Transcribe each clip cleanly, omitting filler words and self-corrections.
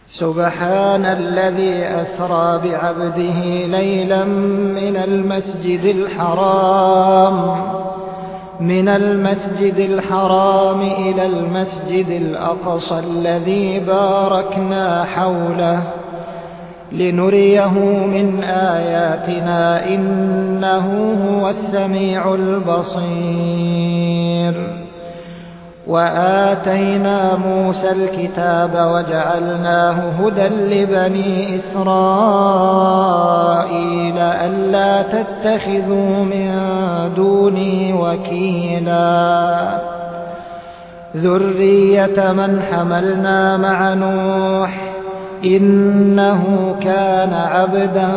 سبحان الذي أسرى بعبده ليلا من المسجد الحرام إلى المسجد الأقصى الذي باركنا حوله لنريه من آياتنا إنه هو السميع البصير. وآتينا موسى الكتاب وجعلناه هدى لبني إسرائيل ألا تتخذوا من دوني وكيلا ذرية من حملنا مع نوح إنه كان عبدا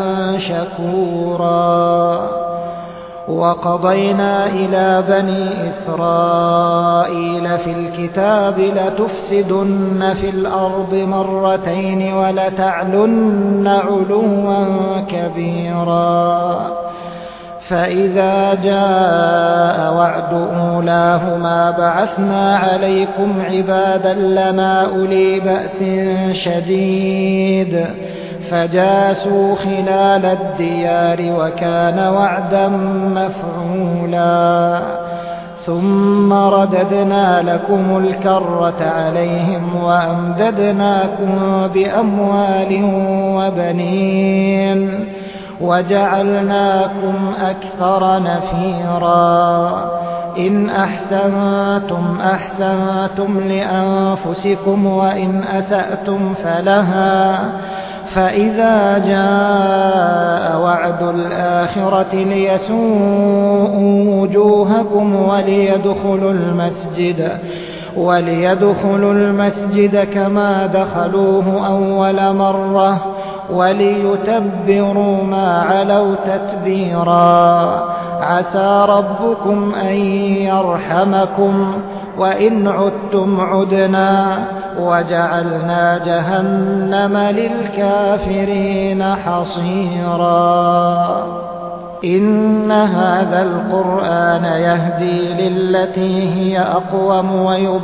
شكورا. وقضينا إلى بني إسرائيل في الكتاب لتفسدن في الأرض مرتين ولتعلن علوا كبيرا. فإذا جاء وعد أولاهما بعثنا عليكم عبادا لنا أولي بأس شديد فجاسوا خلال الديار وكان وعدا مفعولا. ثم رددنا لكم الكرة عليهم وأمددناكم بأموال وبنين وجعلناكم أكثر نفيرا. إن أحسنتم أحسنتم لأنفسكم وإن أسأتم فلها. فإذا جاء وعد الآخرة ليسوءوا وجوهكم وليدخلوا المسجد كما دخلوه أول مرة وليتبروا ما علوا تتبيرا. عسى ربكم أن يرحمكم وإن عدتم عدنا وجعلنا جهنم للكافرين حصيرا. إن هذا القرآن يهدي للتي هي أقوم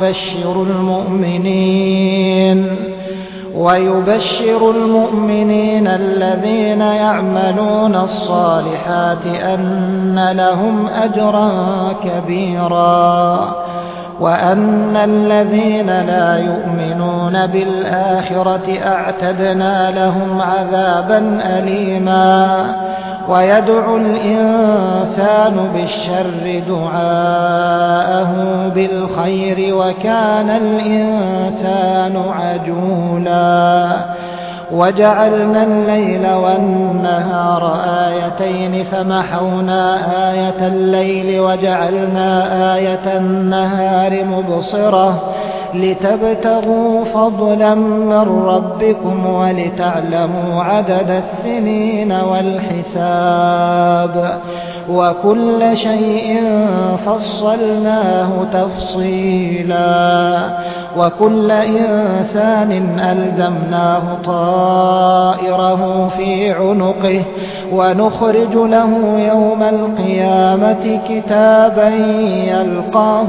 ويبشر المؤمنين الذين يعملون الصالحات أن لهم أجرا كبيرا وأن الذين لا يؤمنون بالآخرة أعتدنا لهم عذابا أليما. ويدعو الإنسان بالشر دعاءه بالخير وكان الإنسان عجولا. وجعلنا الليل والنهار آيتين فمحونا آية الليل وجعلنا آية النهار مبصرة لتبتغوا فضلا من ربكم ولتعلموا عدد السنين والحساب وكل شيء فصلناه تفصيلا. وكل إنسان ألزمناه طائره في عنقه ونخرج له يوم القيامة كتابا يلقاه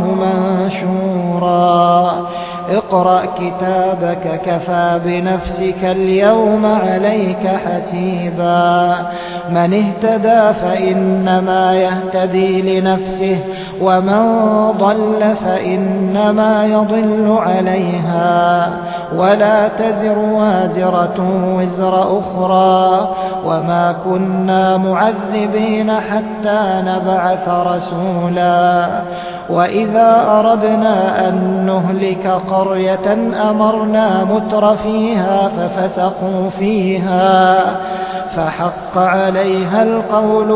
منشورا. اقرأ كتابك كفى بنفسك اليوم عليك حسيبا. من اهتدى فإنما يهتدي لنفسه ومن ضل فإنما يضل عليها ولا تزر وازرة وزر أخرى وما كنا معذبين حتى نبعث رسولا. وإذا أردنا أن نهلك قرية أمرنا متر فيها ففسقوا فيها فحق عليها القول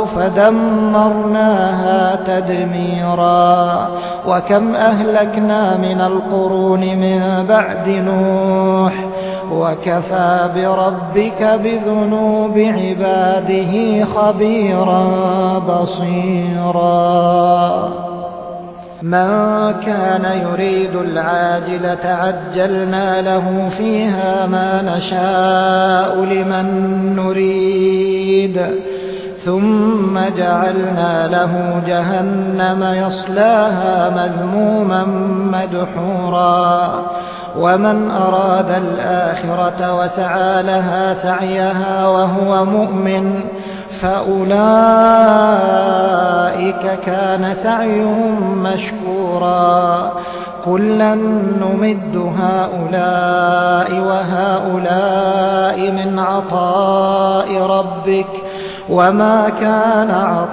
فدمرناها تدميرا. وكم أهلكنا من القرون من بعد نوح وكفى بربك بذنوب عباده خبيرا بصيرا. من كان يريد العاجلة عجلنا له فيها ما نشاء لمن نريد ثم جعلنا له جهنم يصلاها مذموما مدحورا. ومن أراد الآخرة وسعى لها سعيها وهو مؤمن فأولئك كان سعيهم مشكورا كلا نمد هؤلاء وهؤلاء من عطاء ربك وما كان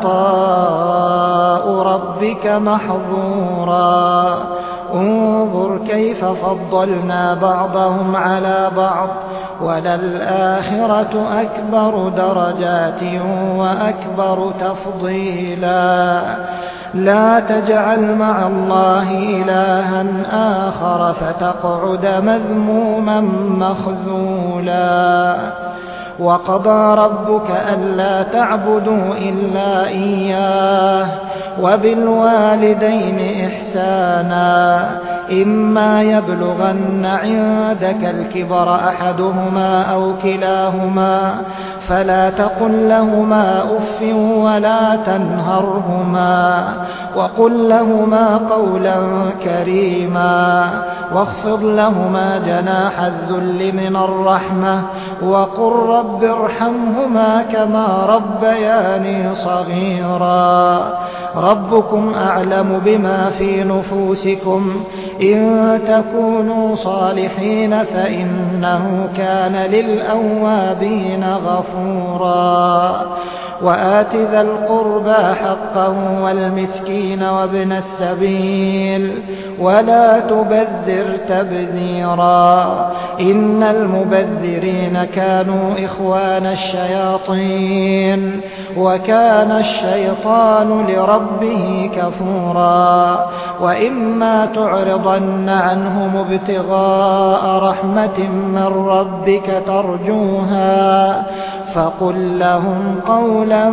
عطاء ربك محظورا انظر كيف فضلنا بعضهم على بعض وللآخرة أكبر درجات وأكبر تفضيلا لا تجعل مع الله إلها آخر فتقعد مذموما مخذولا وقضى ربك ألا تعبدوا إلا إياه وبالوالدين إحسانا إما يبلغن عندك الكبر أحدهما أو كلاهما فلا تقل لهما أف ولا تنهرهما وقل لهما قولا كريما واخفض لهما جناح الذل من الرحمة وقل رب ارحمهما كما ربياني صغيرا ربكم أعلم بما في نفوسكم إن تكونوا صالحين فإنه كان للأوابين غفورا وآت ذا القربى حقه والمسكين وابن السبيل ولا تبذر تبذيرا إن المبذرين كانوا إخوان الشياطين وكان الشيطان لربه كفورا وإما تعرضن عنهم ابتغاء رحمة من ربك ترجوها فقل لهم قولا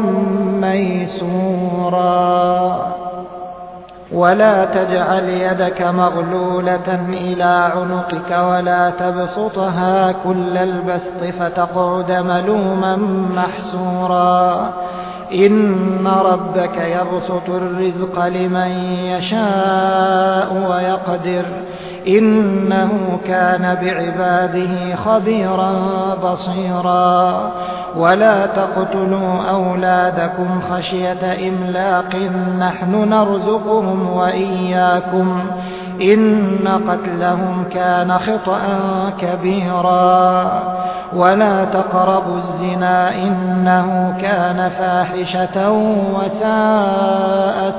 ميسورا ولا تجعل يدك مغلولة إلى عنقك ولا تبسطها كل البسط فتقعد ملوما محسورا إن ربك يبسط الرزق لمن يشاء ويقدر إنه كان بعباده خبيرا بصيرا ولا تقتلوا أولادكم خشية إملاق نحن نرزقهم وإياكم إن قتلهم كان خطأ كبيرا ولا تقربوا الزنا إنه كان فاحشة وساء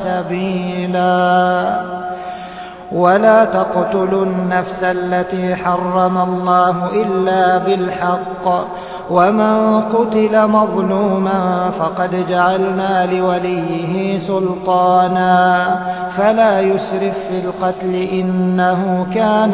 سبيلا ولا تقتلوا النفس التي حرم الله إلا بالحق ومن قتل مظلوما فقد جعلنا لوليه سلطانا فلا يسرف في القتل إنه كان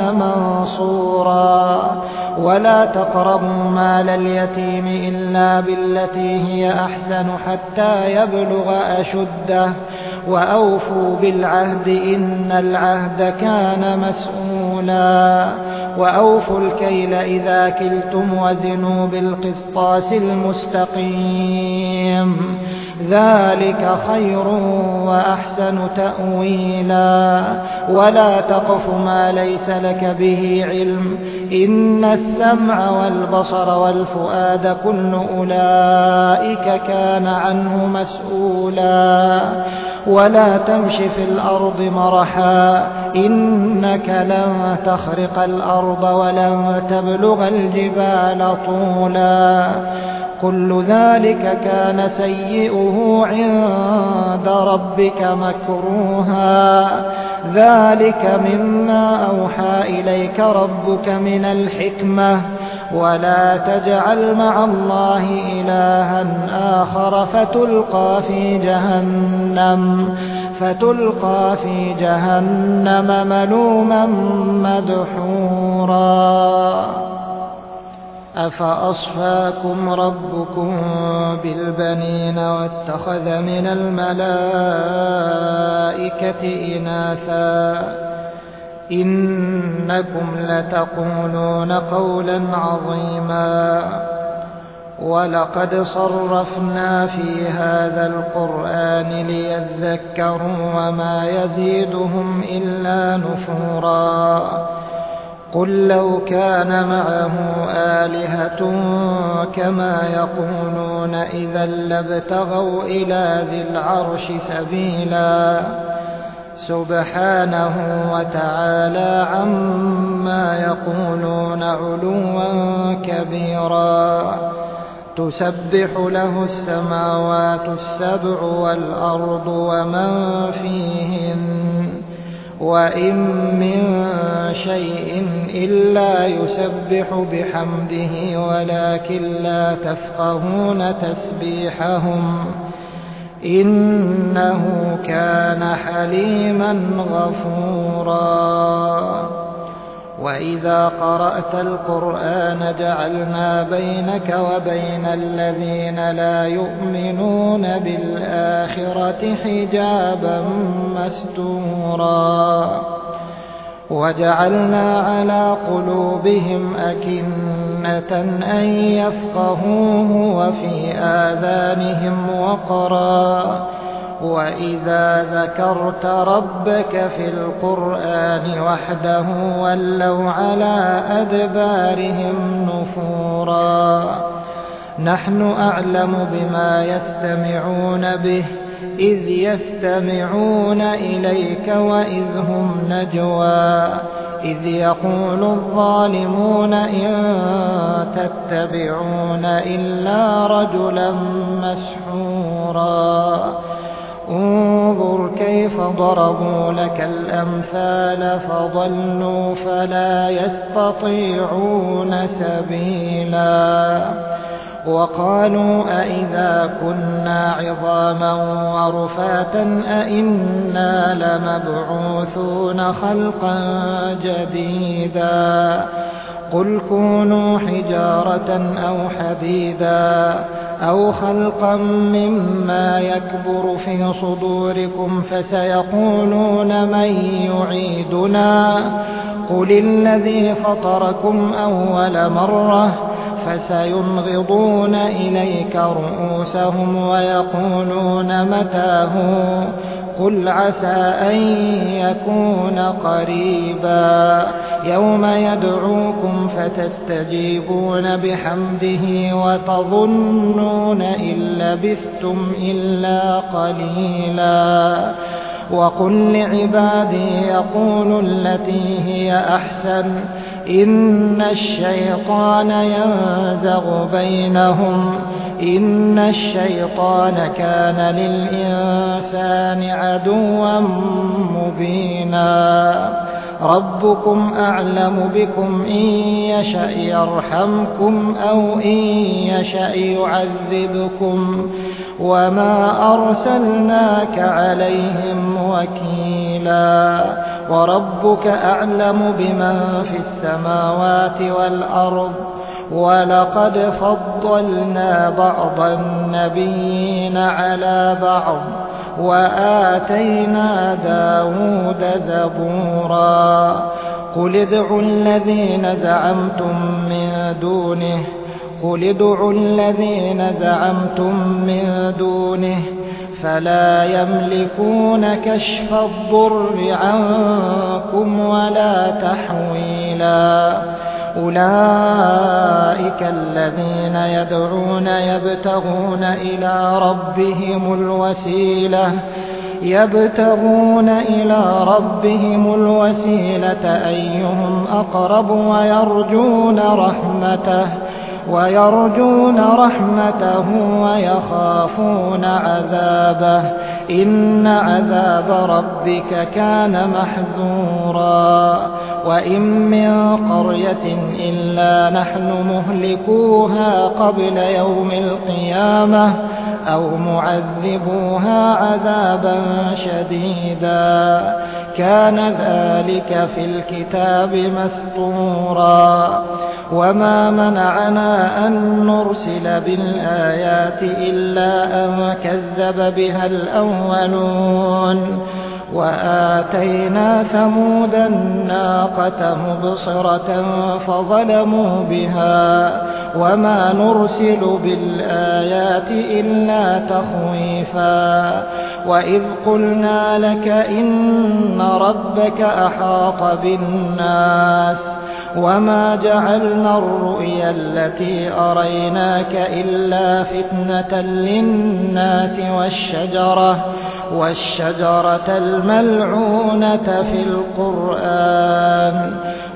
منصورا ولا تقربوا مال اليتيم إلا بالتي هي أحسن حتى يبلغ أشده وأوفوا بالعهد إن العهد كان مسؤولا وأوفوا الكيل إذا كلتم وزنوا بالقسطاس المستقيم ذلك خير وأحسن تأويلا ولا تقف ما ليس لك به علم إن السمع والبصر والفؤاد كل أولئك كان عنه مسؤولا ولا تمش في الأرض مرحا إنك لن تخرق الأرض ولن تبلغ الجبال طولا كل ذلك كان سيئه عند ربك مكروها ذلك مما أوحى إليك ربك من الحكمة ولا تجعل مع الله إلها آخر فتلقى في جهنم ملوما مدحورا أفأصفاكم ربكم بالبنين واتخذ من الملائكة إناثا إنكم لتقولون قولا عظيما ولقد صرفنا في هذا القرآن ليذكروا وما يزيدهم إلا نفورا قل لو كان معه آلهة كما يقولون إذا لابتغوا إلى ذي العرش سبيلا سبحانه وتعالى عما يقولون علوا كبيرا تسبح له السماوات السبع والأرض ومن فيهن وإن من شيء إلا يسبح بحمده ولكن لا تفقهون تسبيحهم إنه كان حليما غفورا وإذا قرأت القرآن جعلنا بينك وبين الذين لا يؤمنون بالآخرة حجابا مستورا وجعلنا على قلوبهم أكنة أن يفقهوه وفي آذانهم وقرا وإذا ذكرت ربك في القرآن وحده ولوا على أدبارهم نفورا نحن أعلم بما يستمعون به إذ يستمعون إليك وإذ هم نجوى إذ يقول الظالمون إن تتبعون إلا رجلا مسحورا انظر كيف ضربوا لك الأمثال فضلوا فلا يستطيعون سبيلا وقالوا أئذا كنا عظاما ورفاتا أئنا لمبعوثون خلقا جديدا قل كونوا حجارة أو حديدا أو خلقا مما يكبر في صدوركم فسيقولون من يعيدنا قل الذي فطركم أول مرة فسينغضون إليك رؤوسهم ويقولون متى هو قل عسى أن يكون قريبا يوم يدعوكم فتستجيبون بحمده وتظنون إن لبثتم إلا قليلا وقل لعبادي يقولوا التي هي أحسن إن الشيطان ينزغ بينهم إن الشيطان كان للإنسان عدوا مبينا ربكم أعلم بكم إن يشأ يرحمكم أو إن يشأ يعذبكم وما أرسلناك عليهم وكيلا وربك أعلم بمن في السماوات والأرض ولقد فضلنا بعض النبيين على بعض وآتينا داود زبورا قل ادعوا الذين زعمتم من دونه فلا يملكون كشف الضر عنكم ولا تحويلا أولئك الذين يدعون يبتغون إلى ربهم الوسيلة أيهم أقرب ويرجون رحمته ويخافون عذابه إن عذاب ربك كان محذورا وإن من قرية إلا نحن مهلكوها قبل يوم القيامة أو معذبوها عذابا شديدا كان ذلك في الكتاب مسطورا وما منعنا أن نرسل بالآيات إلا أن كذب بها الأولون وآتينا ثمود الناقة مبصرة فظلموا بها وما نرسل بالآيات إلا تخويفا وإذ قلنا لك إن ربك أحاط بالناس وما جعلنا الرؤيا التي أريناك إلا فتنة للناس والشجرة الملعونة في القرآن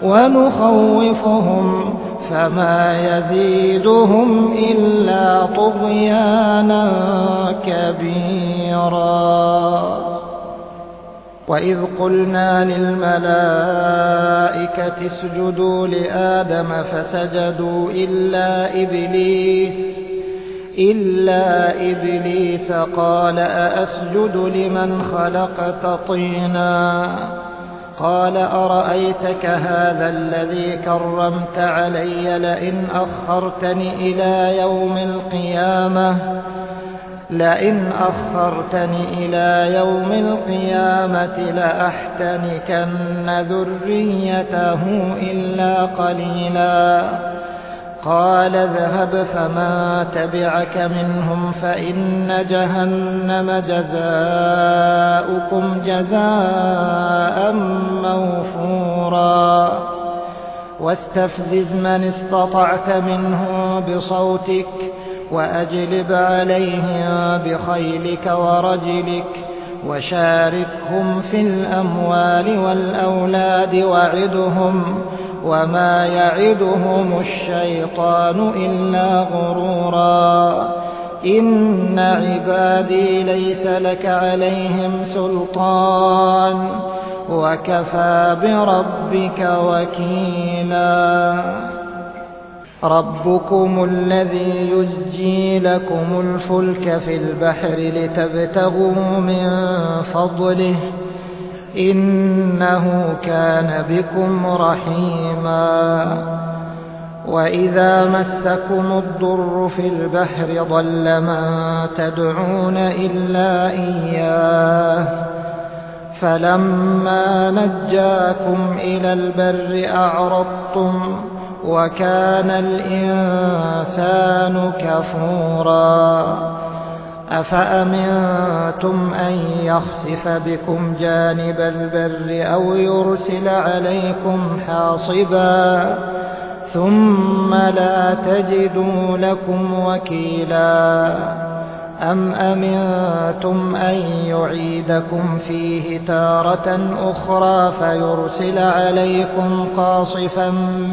ونخوفهم فما يزيدهم إلا طغيانا كبيرا. وإذ قلنا للملائكة اسجدوا لآدم فسجدوا إلا إبليس قال أأسجد لمن خلقت طينا قال أرأيتك هذا الذي كرمت علي لئن أخرتني إلى يوم القيامة لأحتنكن ذريته إلا قليلا. قال اذهب فمن تبعك منهم فإن جهنم جزاؤكم جزاء موفورا. واستفزز من استطعت منهم بصوتك وأجلب عليهم بخيلك ورجلك وشاركهم في الأموال والأولاد وعدهم وما يعدهم الشيطان إلا غرورا. إن عبادي ليس لك عليهم سلطان وكفى بربك وكيلا. ربكم الذي يزجي لكم الفلك في البحر لتبتغوا من فضله إنه كان بكم رحيما. وإذا مسكم الضر في البحر ضل من تدعون إلا إياه فلما نجاكم إلى البر أعرضتم وكان الإنسان كفورا. أفأمنتم أن يخسف بكم جانب البر أو يرسل عليكم حاصبا ثم لا تجدوا لكم وكيلا. أم أمنتم أن يعيدكم فيه تارة أخرى فيرسل عليكم قاصفا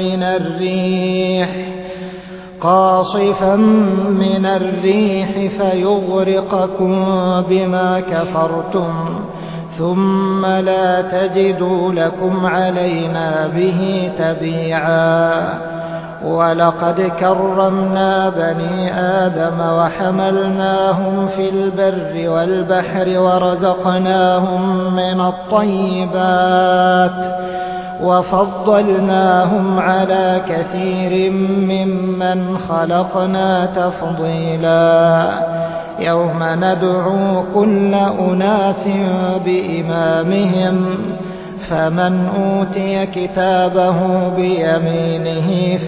من الريح فيغرقكم بما كفرتم ثم لا تجدوا لكم علينا به تبيعا. ولقد كرمنا بني آدم وحملناهم في البر والبحر ورزقناهم من الطيبات وفضلناهم على كثير ممن خلقنا تفضيلا. يوم ندعو كل أناس بإمامهم فمن أوتي كتابه بيمينه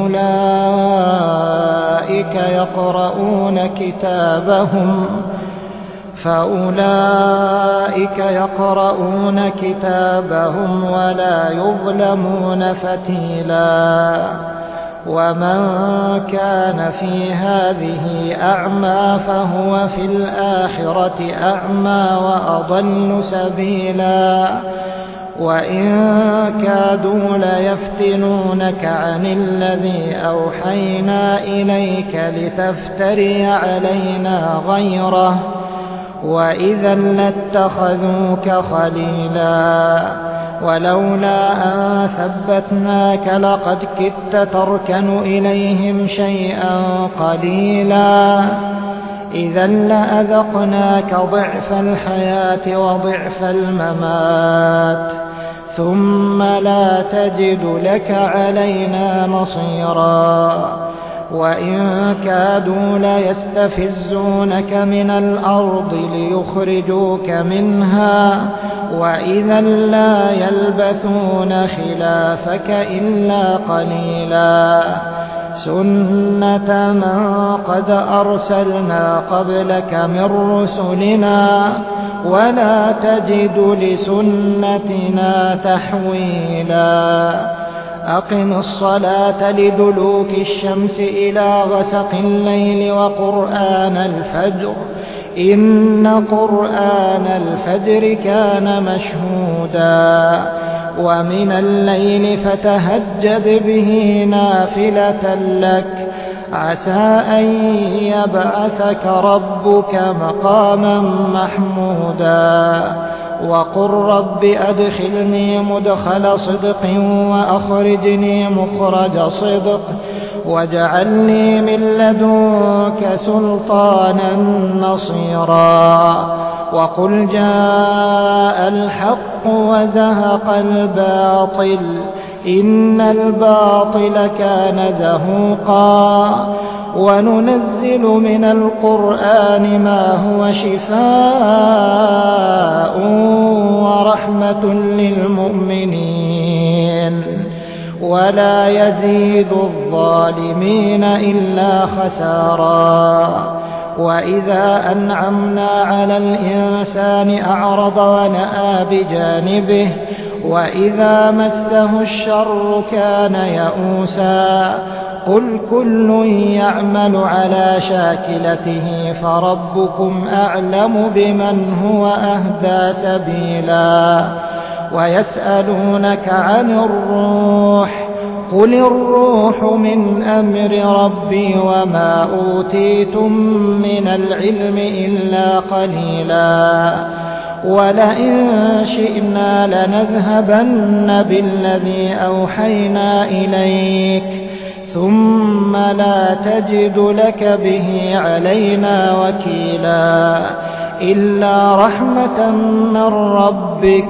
فأولئك يقرؤون كتابهم ولا يظلمون فتيلا. ومن كان في هذه أعمى فهو في الآخرة أعمى وأضل سبيلا. وإن كادوا ليفتنونك عن الذي أوحينا إليك لتفتري علينا غيره وإذا لاتخذوك خليلا. ولولا أن ثبتناك لقد كدت تركن إليهم شيئا قليلا. إذا لأذقناك ضعف الحياة وضعف الممات ثم لا تجد لك علينا نصيرا. وإن كادوا ليستفزونك من الأرض ليخرجوك منها وإذا لا يلبثون خلافك إلا قليلا. سنة من قد أرسلنا قبلك من رسلنا ولا تجد لسنتنا تحويلا. أقم الصلاة لدلوك الشمس إلى غسق الليل وقرآن الفجر إن قرآن الفجر كان مشهودا ومن الليل فتهجد به نافلة لك عسى أن يبعثك ربك مقاما محمودا وقل رب أدخلني مدخل صدق وأخرجني مخرج صدق واجعلني من لدنك سلطانا نصيرا وقل جاء الحق وزهق الباطل إن الباطل كان زهوقا وننزل من القرآن ما هو شفاء ورحمة للمؤمنين ولا يزيد الظالمين إلا خسارا وإذا أنعمنا على الإنسان أعرض ونأى بجانبه وإذا مسه الشر كان يئوسا قل كل يعمل على شاكلته فربكم أعلم بمن هو أهدى سبيلا ويسألونك عن الروح قل الروح من أمر ربي وما أوتيتم من العلم إلا قليلا ولئن شئنا لنذهبن بالذي أوحينا إليك ثم لا تجد لك به علينا وكيلا إلا رحمة من ربك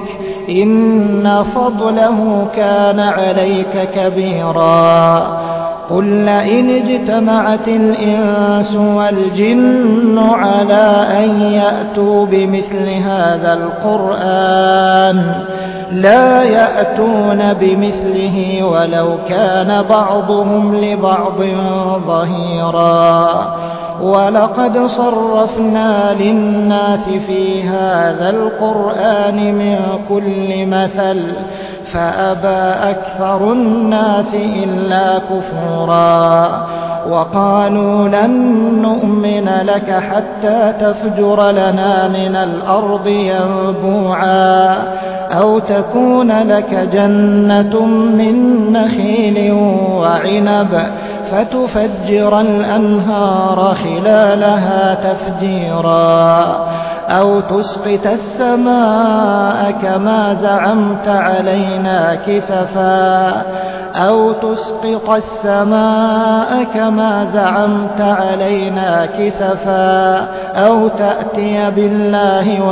إن فضله كان عليك كبيرا قل لئن اجتمعت الإنس والجن على أن يأتوا بمثل هذا القرآن لا يأتون بمثله ولو كان بعضهم لبعض ظهيرا ولقد صرفنا للناس في هذا القرآن من كل مثل فأبى أكثر الناس إلا كفورا وقالوا لن نؤمن لك حتى تفجر لنا من الأرض ينبوعا أو تكون لك جنة من نخيل وعنب فتفجر الأنهار خلالها تفجيرا أو تسقط السماء كما زعمت علينا كسفا أو تأتي بالله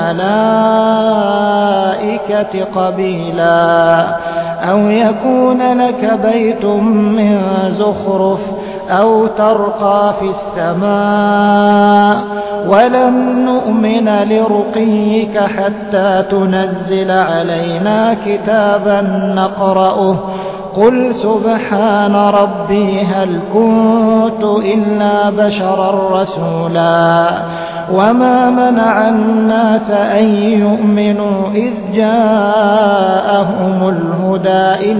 والملائكة قبيلا أو يكون لك بيت من زخرف أو ترقى في السماء ولن نؤمن لرقيك حتى تنزل علينا كتابا نقرأه قل سبحان ربي هل كنت إلا بشرا رسولا وما منع الناس أن يؤمنوا إذ جاءهم الهدى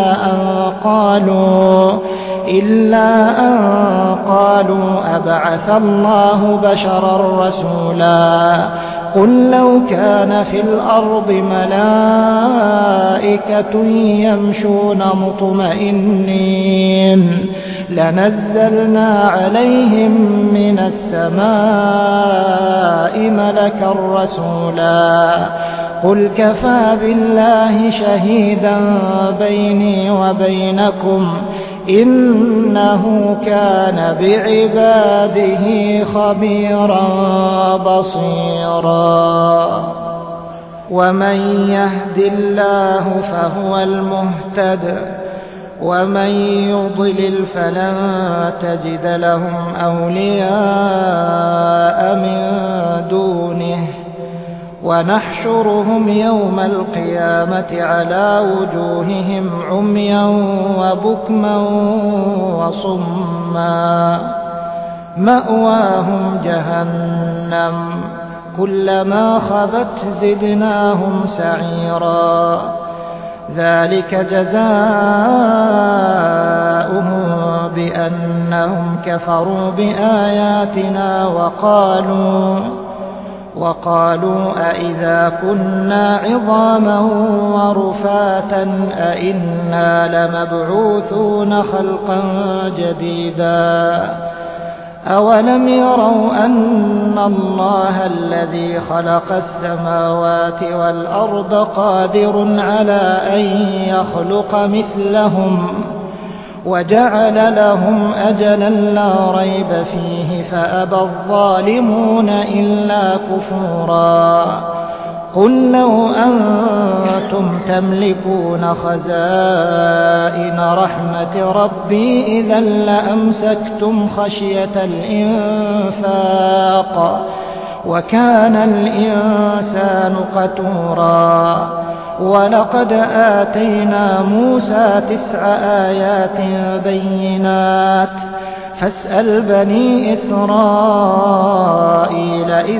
إلا أن قالوا أبعث الله بشرا رسولا قل لو كان في الأرض ملائكة يمشون مطمئنين لنزلنا عليهم من السماء ملكا رسولا قل كفى بالله شهيدا بيني وبينكم إنه كان بعباده خبيرا بصيرا ومن يهد الله فهو المهتد ومن يضلل فلن تجد لهم أولياء من دونه ونحشرهم يوم القيامة على وجوههم عميا وبكما وصما مأواهم جهنم كلما خبت زدناهم سعيرا ذلك جزاؤهم بأنهم كفروا بآياتنا وقالوا أئذا كنا عظاما ورفاتا أئنا لمبعوثون خلقا جديدا أولم يروا أن الله الذي خلق السماوات والأرض قادر على أن يخلق مثلهم وجعل لهم أجلا لا ريب فيه فأبى الظالمون إلا كفورا قل لو أنتم تملكون خزائن رحمة ربي إذا لأمسكتم خشية الإنفاق وكان الإنسان قتورا ولقد آتينا موسى 9 آيات بينات فاسأل بني إسرائيل إذ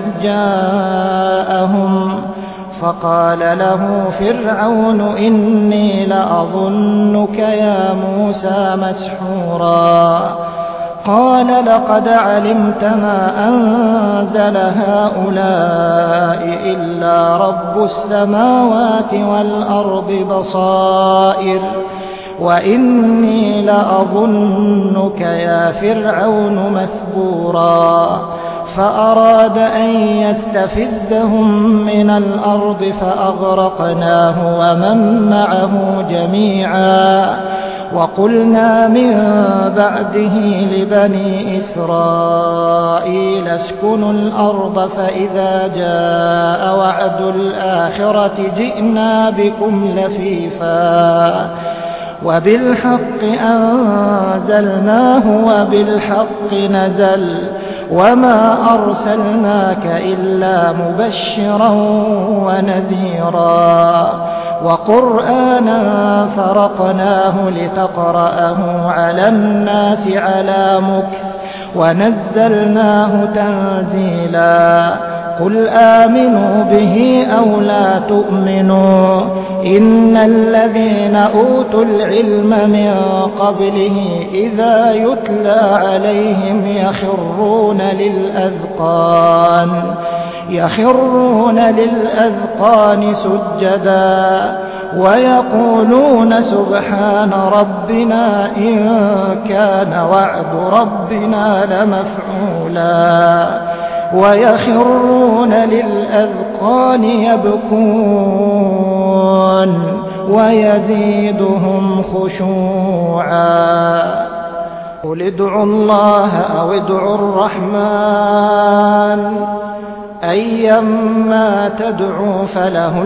جاءهم فقال له فرعون إني لأظنك يا موسى مسحورا قال لقد علمت ما أنزل هؤلاء إلا رب السماوات والأرض بصائر وإني لأظنك يا فرعون مثبورا فأراد أن يستفزهم من الأرض فأغرقناه ومن معه جميعا وقلنا من بعده لبني إسرائيل اسكنوا الأرض فإذا جاء وعد الآخرة جئنا بكم لفيفا وبالحق أنزلناه وبالحق نزل وما أرسلناك إلا مبشرا ونذيرا وقرآنا فرقناه لتقرأه على الناس على مكث ونزلناه تنزيلا قل آمنوا به أو لا تؤمنوا إن الذين أوتوا العلم من قبله إذا يتلى عليهم يخرون للأذقان سجدا ويقولون سبحان ربنا إن كان وعد ربنا لمفعولا ويخرون للأذقان يبكون ويزيدهم خشوعا قل ادعوا الله أو ادعوا الرحمن أيما تدعوا فله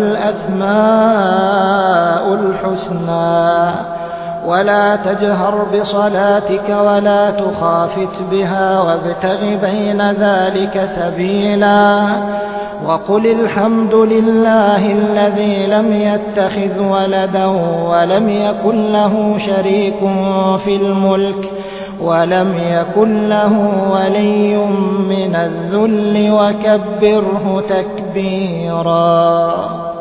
الأسماء الحسنى ولا تجهر بصلاتك ولا تخافت بها وابتغ بين ذلك سبيلا وقل الحمد لله الذي لم يتخذ ولدا ولم يكن له شريك في الملك ولم يكن له ولي من الذل وكبره تكبيرا.